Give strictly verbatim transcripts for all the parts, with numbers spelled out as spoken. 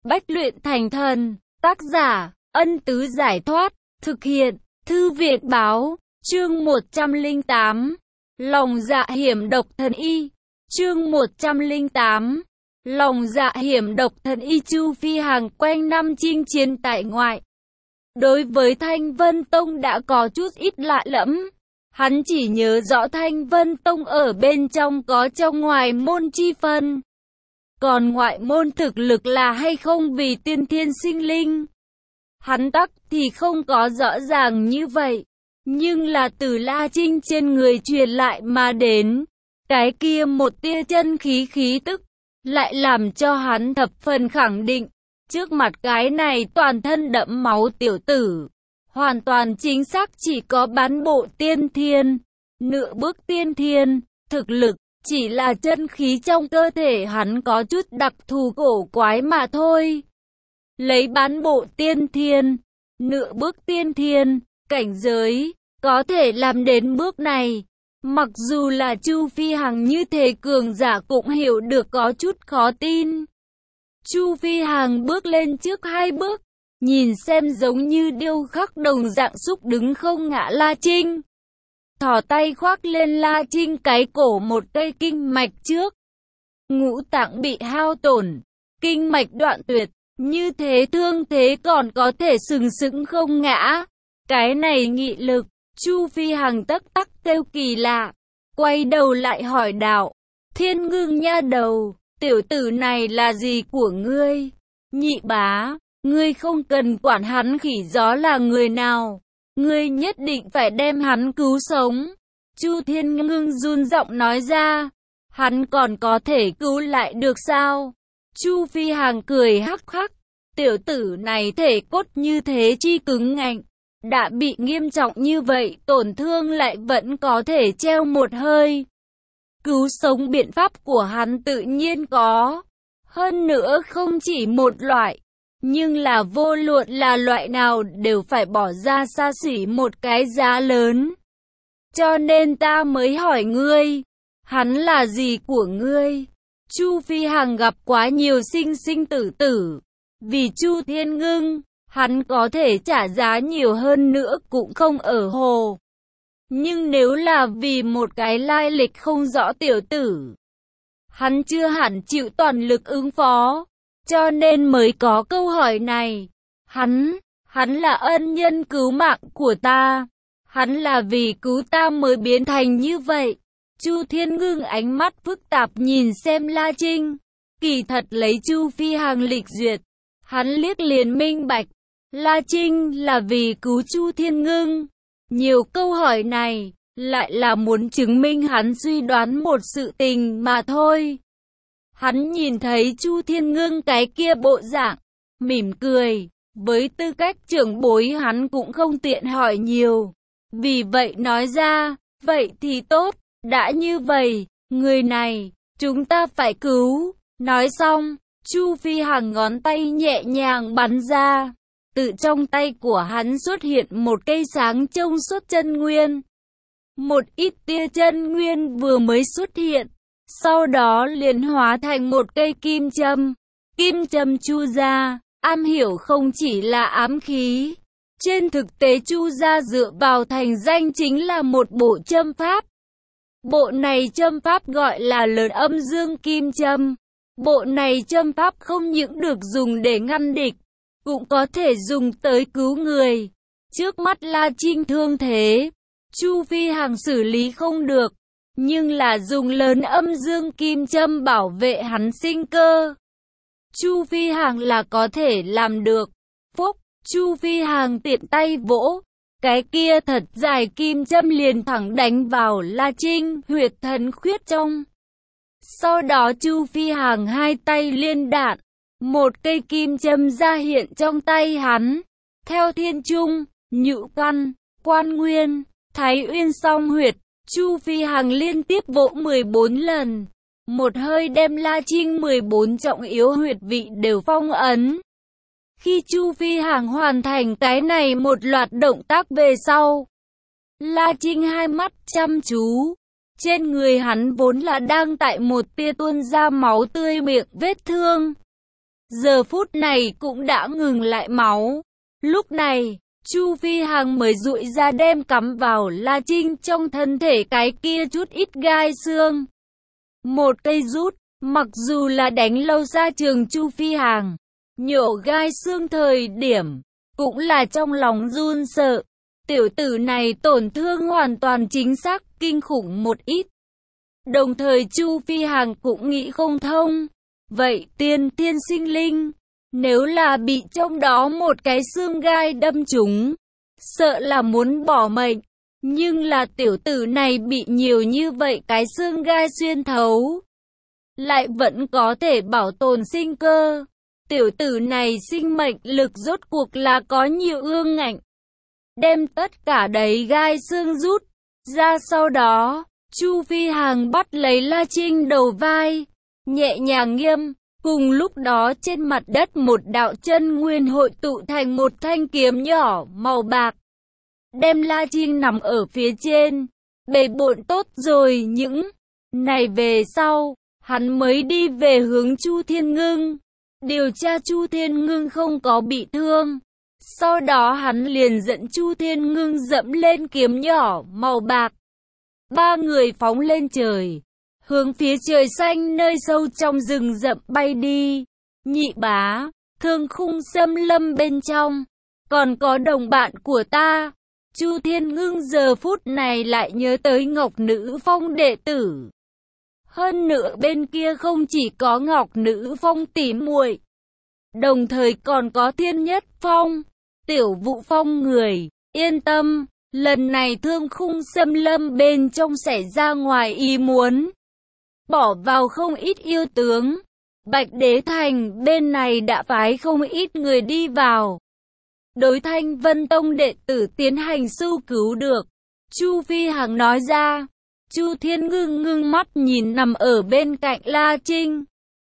Bách luyện thành thần. Tác giả, Ân Tứ Giải Thoát. Thực hiện, Thư viện Báo. Chương một trăm lẻ tám. Lòng dạ hiểm độc thần y. Chương một trăm lẻ tám. Lòng dạ hiểm độc thần y. Chu Phi Hằng quanh năm chinh chiến tại ngoại. Đối với Thanh Vân Tông đã có chút ít lạ lẫm. Hắn chỉ nhớ rõ Thanh Vân Tông ở bên trong có trong ngoài môn chi phân. Còn ngoại môn thực lực là hay không vì tiên thiên sinh linh. Hắn tắc thì không có rõ ràng như vậy. Nhưng là từ La Trinh trên người truyền lại mà đến. Cái kia một tia chân khí khí tức. Lại làm cho hắn thập phần khẳng định. Trước mặt cái này toàn thân đẫm máu tiểu tử. Hoàn toàn chính xác chỉ có bán bộ tiên thiên. Nửa bước tiên thiên. Thực lực. Chỉ là chân khí trong cơ thể hắn có chút đặc thù cổ quái mà thôi. Lấy bán bộ tiên thiên, nửa bước tiên thiên, cảnh giới, có thể làm đến bước này. Mặc dù là Chu Phi Hằng như thế cường giả cũng hiểu được có chút khó tin. Chu Phi Hằng bước lên trước hai bước, nhìn xem giống như điêu khắc đồng dạng xúc đứng không ngã La Trinh. Thò tay khoác lên La Trinh cái cổ một cây kinh mạch trước. Ngũ tạng bị hao tổn, kinh mạch đoạn tuyệt, như thế thương thế còn có thể sừng sững không ngã. Cái này nghị lực, Chu Phi Hằng tắc tắc kêu kỳ lạ, quay đầu lại hỏi đạo, Thiên Ngưng nha đầu, tiểu tử này là gì của ngươi? Nhị bá, ngươi không cần quản hắn khỉ gió là người nào. Ngươi nhất định phải đem hắn cứu sống. Chu Thiên Ngưng run giọng nói ra. Hắn còn có thể cứu lại được sao? Chu Phi Hằng cười hắc hắc. Tiểu tử này thể cốt như thế chi cứng ngạnh. Đã bị nghiêm trọng như vậy, tổn thương lại vẫn có thể treo một hơi. Cứu sống biện pháp của hắn tự nhiên có. Hơn nữa không chỉ một loại. Nhưng là vô luận là loại nào đều phải bỏ ra xa xỉ một cái giá lớn. Cho nên ta mới hỏi ngươi, hắn là gì của ngươi? Chu Phi Hằng gặp quá nhiều sinh sinh tử tử. Vì Chu Thiên Ngưng, hắn có thể trả giá nhiều hơn nữa cũng không ở hồ. Nhưng nếu là vì một cái lai lịch không rõ tiểu tử, hắn chưa hẳn chịu toàn lực ứng phó. Cho nên mới có câu hỏi này. Hắn, hắn là ân nhân cứu mạng của ta. Hắn là vì cứu ta mới biến thành như vậy. Chu Thiên Ngưng ánh mắt phức tạp nhìn xem La Trinh. Kỳ thật lấy Chu Phi Hằng lịch duyệt. Hắn liếc liền minh bạch. La Trinh là vì cứu Chu Thiên Ngưng. Nhiều câu hỏi này, lại là muốn chứng minh hắn suy đoán một sự tình mà thôi. Hắn nhìn thấy Chu Thiên Ngưng cái kia bộ dạng, mỉm cười, với tư cách trưởng bối hắn cũng không tiện hỏi nhiều. Vì vậy nói ra, vậy thì tốt, đã như vậy, người này, chúng ta phải cứu. Nói xong, Chu Phi Hằng ngón tay nhẹ nhàng bắn ra, tự trong tay của hắn xuất hiện một cây sáng trông suốt chân nguyên. Một ít tia chân nguyên vừa mới xuất hiện. Sau đó liền hóa thành một cây kim châm. Kim châm Chu gia, am hiểu không chỉ là ám khí. Trên thực tế Chu gia dựa vào thành danh chính là một bộ châm pháp. Bộ này châm pháp gọi là lớn âm dương kim châm. Bộ này châm pháp không những được dùng để ngăn địch, cũng có thể dùng tới cứu người. Trước mắt La Trinh thương thế, Chu Phi Hằng xử lý không được. Nhưng là dùng lớn âm dương kim châm bảo vệ hắn sinh cơ. Chu Phi Hằng là có thể làm được. Phúc, Chu Phi Hằng tiện tay vỗ. Cái kia thật dài kim châm liền thẳng đánh vào La Trinh huyệt thần khuyết trong. Sau đó Chu Phi Hằng hai tay liên đạn. Một cây kim châm ra hiện trong tay hắn. Theo thiên trung, nhũ căn, quan nguyên, thái uyên song huyệt. Chu Phi Hằng liên tiếp vỗ mười bốn lần, một hơi đem La Trinh mười bốn trọng yếu huyệt vị đều phong ấn. Khi Chu Phi Hằng hoàn thành cái này một loạt động tác về sau, La Trinh hai mắt chăm chú, trên người hắn vốn là đang tại một tia tuôn ra máu tươi miệng vết thương. giờ phút này cũng đã ngừng lại máu. Lúc này, Chu Phi Hằng mới dụi ra đem cắm vào La Trinh trong thân thể cái kia chút ít gai xương. Một cây rút, mặc dù là đánh lâu ra trường Chu Phi Hằng, nhổ gai xương thời điểm, cũng là trong lòng run sợ. Tiểu tử này tổn thương hoàn toàn chính xác, kinh khủng một ít. Đồng thời Chu Phi Hằng cũng nghĩ không thông. Vậy tiên thiên sinh linh, nếu là bị trong đó một cái xương gai đâm trúng, sợ là muốn bỏ mệnh. Nhưng là tiểu tử này bị nhiều như vậy cái xương gai xuyên thấu, lại vẫn có thể bảo tồn sinh cơ. Tiểu tử này sinh mệnh lực rốt cuộc là có nhiều ương ngạnh. Đem tất cả đầy gai xương rút ra, sau đó Chu Phi Hằng bắt lấy La Trinh đầu vai, nhẹ nhàng nghiêm. Cùng lúc đó trên mặt đất một đạo chân nguyên hội tụ thành một thanh kiếm nhỏ màu bạc, đem La Trinh nằm ở phía trên. Bề bộn tốt rồi, những này về sau, hắn mới đi về hướng Chu Thiên Ngưng, điều tra Chu Thiên Ngưng không có bị thương. Sau đó hắn liền dẫn Chu Thiên Ngưng dẫm lên kiếm nhỏ màu bạc. Ba người phóng lên trời, hướng phía trời xanh nơi sâu trong rừng rậm bay đi. Nhị bá, Thương Khung xâm lâm bên trong, còn có đồng bạn của ta. Chu Thiên Ngưng giờ phút này lại nhớ tới Ngọc Nữ Phong đệ tử. Hơn nữa bên kia không chỉ có Ngọc Nữ Phong tỉ muội, đồng thời còn có Thiên Nhất Phong, Tiểu Vũ Phong người. Yên tâm, lần này Thương Khung xâm lâm bên trong xảy ra ngoài ý muốn, bỏ vào không ít yêu tướng. Bạch Đế Thành bên này đã phái không ít người đi vào, đối Thanh Vân Tông đệ tử tiến hành sưu cứu được. Chu Phi Hằng nói ra. Chu Thiên Ngưng ngưng mắt nhìn nằm ở bên cạnh La Trinh,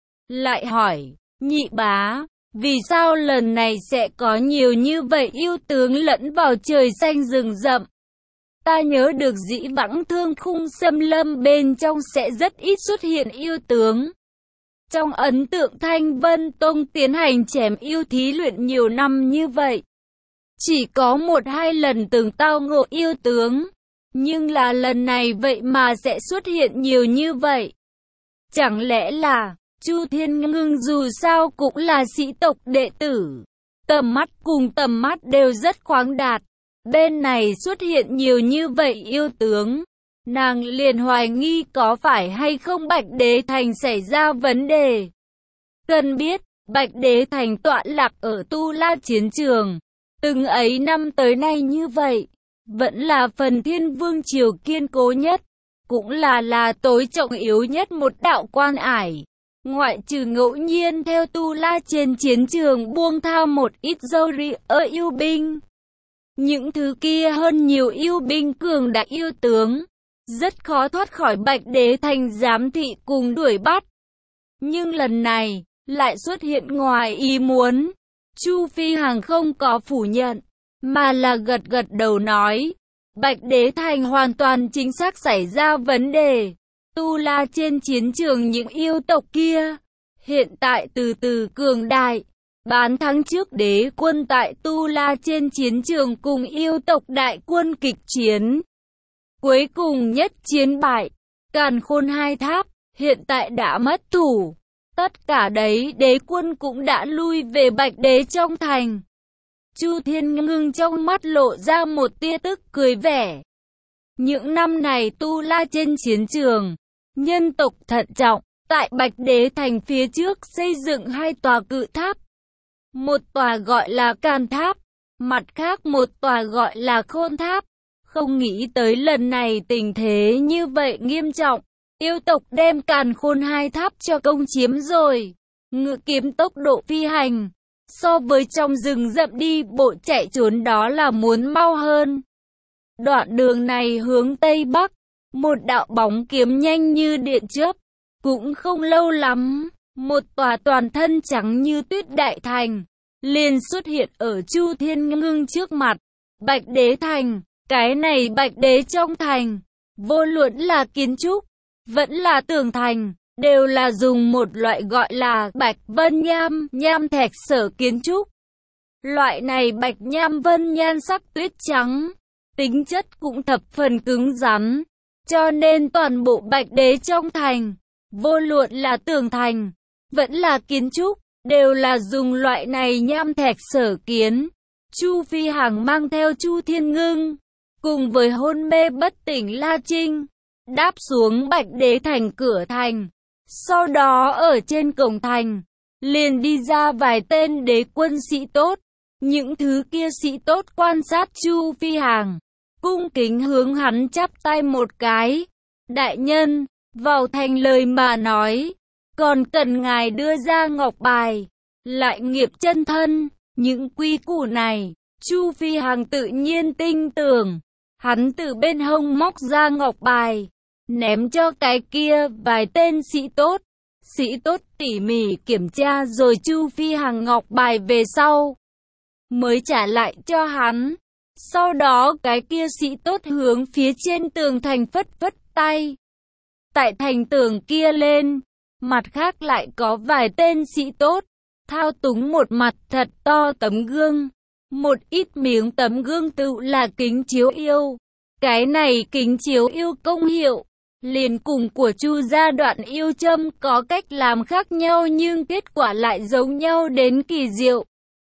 lại hỏi, nhị bá, vì sao lần này sẽ có nhiều như vậy yêu tướng lẫn vào trời xanh rừng rậm? Ta nhớ được dĩ vãng Thương Khung xâm lâm bên trong sẽ rất ít xuất hiện yêu tướng. Trong ấn tượng Thanh Vân Tông tiến hành chém yêu thí luyện nhiều năm như vậy, chỉ có một hai lần từng tao ngộ yêu tướng. Nhưng là lần này vậy mà sẽ xuất hiện nhiều như vậy. Chẳng lẽ là Chu Thiên Ngưng dù sao cũng là sĩ tộc đệ tử, tầm mắt cùng tầm mắt đều rất khoáng đạt. Bên này xuất hiện nhiều như vậy yêu tướng, nàng liền hoài nghi có phải hay không Bạch Đế Thành xảy ra vấn đề. Cần biết, Bạch Đế Thành tọa lạc ở Tu La chiến trường, từng ấy năm tới nay như vậy, vẫn là phần Thiên Vương triều kiên cố nhất, cũng là là tối trọng yếu nhất một đạo quan ải. Ngoại trừ ngẫu nhiên theo Tu La trên chiến trường buông tha một ít dâu ri ở yêu binh, những thứ kia hơn nhiều yêu binh cường đại yêu tướng, rất khó thoát khỏi Bạch Đế Thành giám thị cùng đuổi bắt. Nhưng lần này, lại xuất hiện ngoài ý muốn. Chu Phi Hằng không có phủ nhận, mà là gật gật đầu nói, Bạch Đế Thành hoàn toàn chính xác xảy ra vấn đề. Tu La trên chiến trường những yêu tộc kia, hiện tại từ từ cường đại. Bán tháng trước đế quân tại Tu La trên chiến trường cùng yêu tộc đại quân kịch chiến. Cuối cùng nhất chiến bại, Càn Khôn hai tháp, hiện tại đã mất thủ. Tất cả đấy đế quân cũng đã lui về Bạch Đế trong thành. Chu Thiên Ngưng trong mắt lộ ra một tia tức cười vẻ. Những năm này Tu La trên chiến trường, nhân tộc thận trọng, tại Bạch Đế Thành phía trước xây dựng hai tòa cự tháp. Một tòa gọi là Càn Tháp, mặt khác một tòa gọi là Khôn Tháp. Không nghĩ tới lần này tình thế như vậy nghiêm trọng, yêu tộc đem Càn Khôn hai tháp cho công chiếm rồi. Ngự kiếm tốc độ phi hành, so với trong rừng rậm đi bộ chạy trốn đó là muốn mau hơn. Đoạn đường này hướng Tây Bắc, một đạo bóng kiếm nhanh như điện chớp. Cũng không lâu lắm, một tòa toàn thân trắng như tuyết đại thành liền xuất hiện ở Chu Thiên Ngưng trước mặt. Bạch Đế Thành, cái này Bạch Đế trong thành, vô luận là kiến trúc, vẫn là tường thành, đều là dùng một loại gọi là bạch vân nham, nham thạch sở kiến trúc. Loại này bạch nham vân nhan sắc tuyết trắng, tính chất cũng thập phần cứng rắn, cho nên toàn bộ Bạch Đế trong thành, vô luận là tường thành, vẫn là kiến trúc, đều là dùng loại này nham thạch sở kiến. Chu Phi Hằng mang theo Chu Thiên Ngưng, cùng với hôn mê bất tỉnh La Trinh, đáp xuống Bạch Đế thành cửa thành. Sau đó ở trên cổng thành, liền đi ra vài tên đế quân sĩ tốt. Những thứ kia sĩ tốt quan sát Chu Phi Hằng, cung kính hướng hắn chắp tay một cái. Đại nhân, vào thành lời mà nói, còn cần ngài đưa ra ngọc bài, lại nghiệp chân thân. Những quy củ này, Chu Phi Hằng tự nhiên tin tưởng. Hắn từ bên hông móc ra ngọc bài, ném cho cái kia vài tên sĩ tốt. Sĩ tốt tỉ mỉ kiểm tra rồi Chu Phi Hằng ngọc bài về sau, mới trả lại cho hắn. Sau đó cái kia sĩ tốt hướng phía trên tường thành phất phất tay. Tại thành tường kia lên, mặt khác lại có vài tên sĩ tốt, thao túng một mặt thật to tấm gương. Một ít miếng tấm gương tự là kính chiếu yêu. Cái này kính chiếu yêu công hiệu, liền cùng của Chu gia đoạn yêu châm có cách làm khác nhau nhưng kết quả lại giống nhau đến kỳ diệu.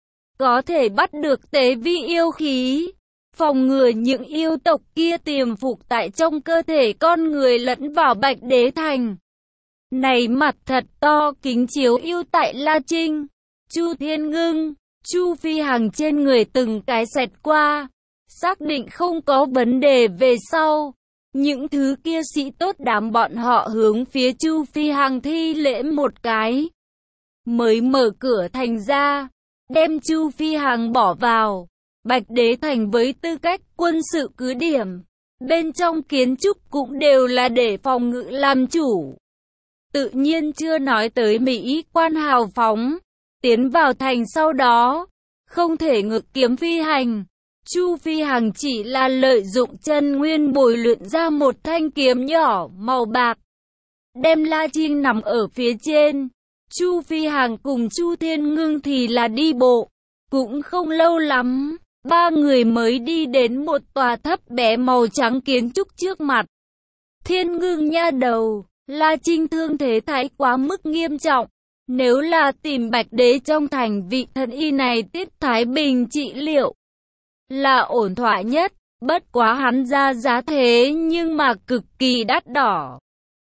Có thể bắt được tế vi yêu khí, phòng ngừa những yêu tộc kia tiềm phục tại trong cơ thể con người lẫn vào Bạch Đế thành. Này mặt thật to kính chiếu yêu tại La Trinh, Chu Thiên Ngưng, Chu Phi Hằng trên người từng cái xẹt qua, xác định không có vấn đề về sau. Những thứ kia sĩ tốt đám bọn họ hướng phía Chu Phi Hằng thi lễ một cái, mới mở cửa thành ra, đem Chu Phi Hằng bỏ vào Bạch Đế thành với tư cách quân sự cứ điểm. Bên trong kiến trúc cũng đều là để phòng ngự làm chủ. Tự nhiên chưa nói tới Mỹ quan hào phóng. Tiến vào thành sau đó, không thể ngự kiếm phi hành. Chu Phi Hằng chỉ là lợi dụng chân nguyên bồi luyện ra một thanh kiếm nhỏ màu bạc, đem La Trinh nằm ở phía trên. Chu Phi Hằng cùng Chu Thiên Ngưng thì là đi bộ. Cũng không lâu lắm, ba người mới đi đến một tòa thấp bé màu trắng kiến trúc trước mặt. Thiên Ngưng nha đầu, La Trinh thương thế thái quá mức nghiêm trọng. Nếu là tìm Bạch Đế trong thành, vị thần y này Tiết Thái Bình trị liệu là ổn thỏa nhất. Bất quá hắn ra giá thế nhưng mà cực kỳ đắt đỏ.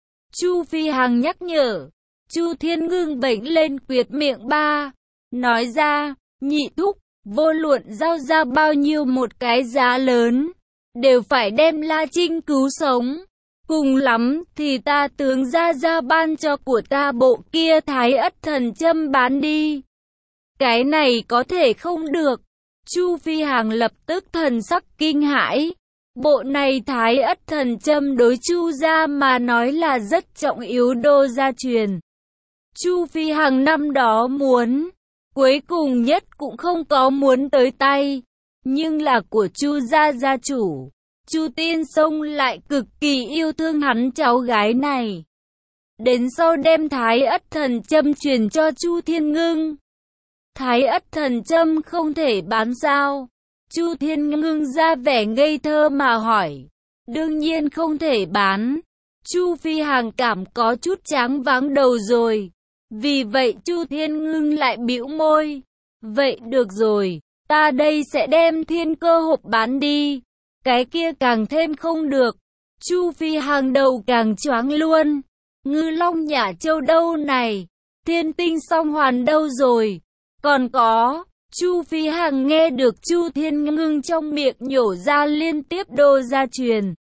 Chu Phi Hằng nhắc nhở. Chu Thiên Ngưng bệnh lên quyệt miệng ba, nói ra, nhị thúc, vô luận giao ra bao nhiêu một cái giá lớn, đều phải đem La Trinh cứu sống. Cùng lắm thì ta tướng ra ra ban cho của ta bộ kia Thái Ất Thần Châm bán đi. Cái này có thể không được. Chu Phi Hằng lập tức thần sắc kinh hãi. Bộ này Thái Ất Thần Châm đối Chu gia mà nói là rất trọng yếu đô gia truyền. Chu Phi Hằng năm đó muốn, cuối cùng nhất cũng không có muốn tới tay. Nhưng là của Chu gia gia chủ, Chu Tiên Sông lại cực kỳ yêu thương hắn cháu gái này. Đến sau đem Thái Ất Thần Châm truyền cho Chu Thiên Ngưng. Thái Ất Thần Châm không thể bán sao? Chu Thiên Ngưng ra vẻ ngây thơ mà hỏi. Đương nhiên không thể bán. Chu Phi Hằng cảm có chút tráng váng đầu rồi. Vì vậy Chu Thiên Ngưng lại bĩu môi. Vậy được rồi, ta đây sẽ đem thiên cơ hộp bán đi. Cái kia càng thêm không được. Chu Phi Hằng đầu càng choáng luôn. Ngư Long Nhả Châu đâu này? Thiên Tinh Song Hoàn đâu rồi? Còn có, Chu Phi Hằng nghe được Chu Thiên Ngưng trong miệng nhổ ra liên tiếp đô gia truyền.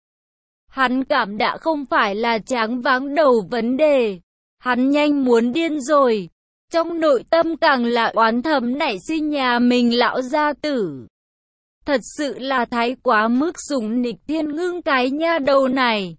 Hắn cảm đã không phải là tráng váng đầu vấn đề. Hắn nhanh muốn điên rồi. Trong nội tâm càng là oán thầm nảy sinh nhà mình lão gia tử. Thật sự là thái quá mức sủng nịch Thiên Ngưng cái nha đầu này.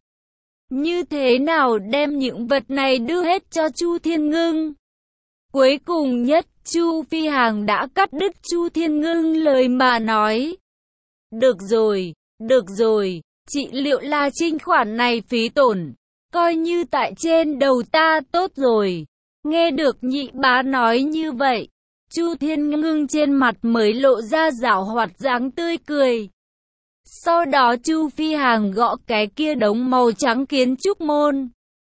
Như thế nào đem những vật này đưa hết cho Chu Thiên Ngưng? Cuối cùng nhất, Chu Phi Hằng đã cắt đứt Chu Thiên Ngưng lời mà nói. Được rồi, được rồi, trị liệu La Trinh khoản này phí tổn. coi như tại trên đầu ta tốt rồi. Nghe được nhị bá nói như vậy, Chu Thiên Ngưng trên mặt mới lộ ra giảo hoạt dáng tươi cười. Sau đó Chu Phi Hằng gõ cái kia đống màu trắng kiến trúc môn.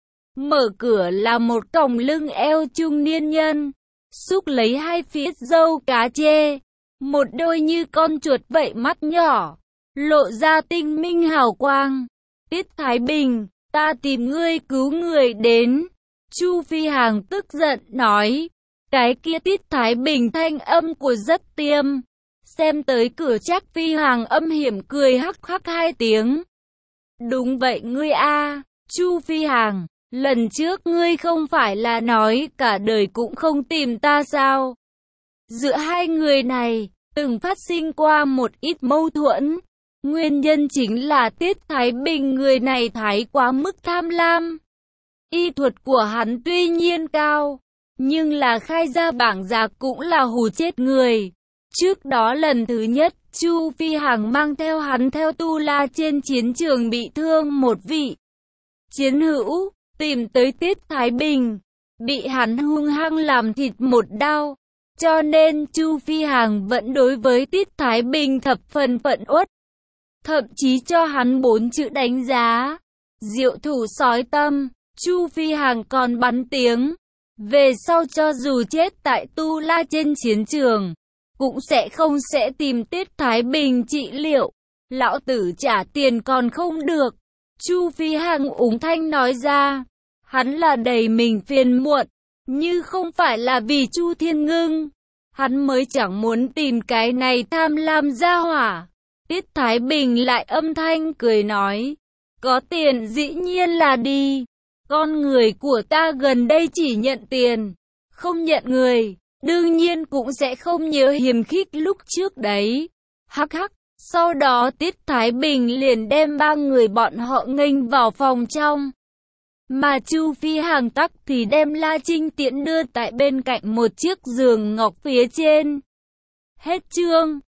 Mở cửa là một còng lưng eo trung niên nhân, xúc lấy hai phía râu cá chê, một đôi như con chuột vậy mắt nhỏ, lộ ra tinh minh hào quang. Tiết Thái Bình, ta tìm ngươi cứu người đến. Chu Phi Hằng tức giận nói. Cái kia Tiết Thái Bình thanh âm của rất tiêm. Xem tới cửa chắc Phi Hằng âm hiểm cười hắc hắc hai tiếng. Đúng vậy ngươi a, Chu Phi Hằng, lần trước ngươi không phải là nói cả đời cũng không tìm ta sao? Giữa hai người này, từng phát sinh qua một ít mâu thuẫn. Nguyên nhân chính là Tiết Thái Bình người này thái quá mức tham lam. Y thuật của hắn tuy nhiên cao, nhưng là khai ra bảng giá cũng là hù chết người. Trước đó lần thứ nhất, Chu Phi Hằng mang theo hắn theo Tu La trên chiến trường bị thương một vị chiến hữu, tìm tới Tiết Thái Bình, bị hắn hung hăng làm thịt một đao. Cho nên Chu Phi Hằng vẫn đối với Tiết Thái Bình thập phần phẫn uất, thậm chí cho hắn bốn chữ đánh giá: diệu thủ sói tâm. Chu Phi Hằng còn bắn tiếng, về sau cho dù chết tại Tu La trên chiến trường, cũng sẽ không sẽ tìm Tiết Thái Bình trị liệu. Lão tử trả tiền còn không được. Chu Phi Hằng úng thanh nói ra. Hắn là đầy mình phiền muộn, như không phải là vì Chu Thiên Ngưng, hắn mới chẳng muốn tìm cái này tham lam gia hỏa. Tiết Thái Bình lại âm thanh cười nói, có tiền dĩ nhiên là đi. Con người của ta gần đây chỉ nhận tiền, không nhận người, đương nhiên cũng sẽ không nhớ hiềm khích lúc trước đấy. Hắc hắc, sau đó Tiết Thái Bình liền đem ba người bọn họ nghênh vào phòng trong. Mà Chu Phi Hằng tắc thì đem La Trinh Tiễn đưa tại bên cạnh một chiếc giường ngọc phía trên. Hết chương.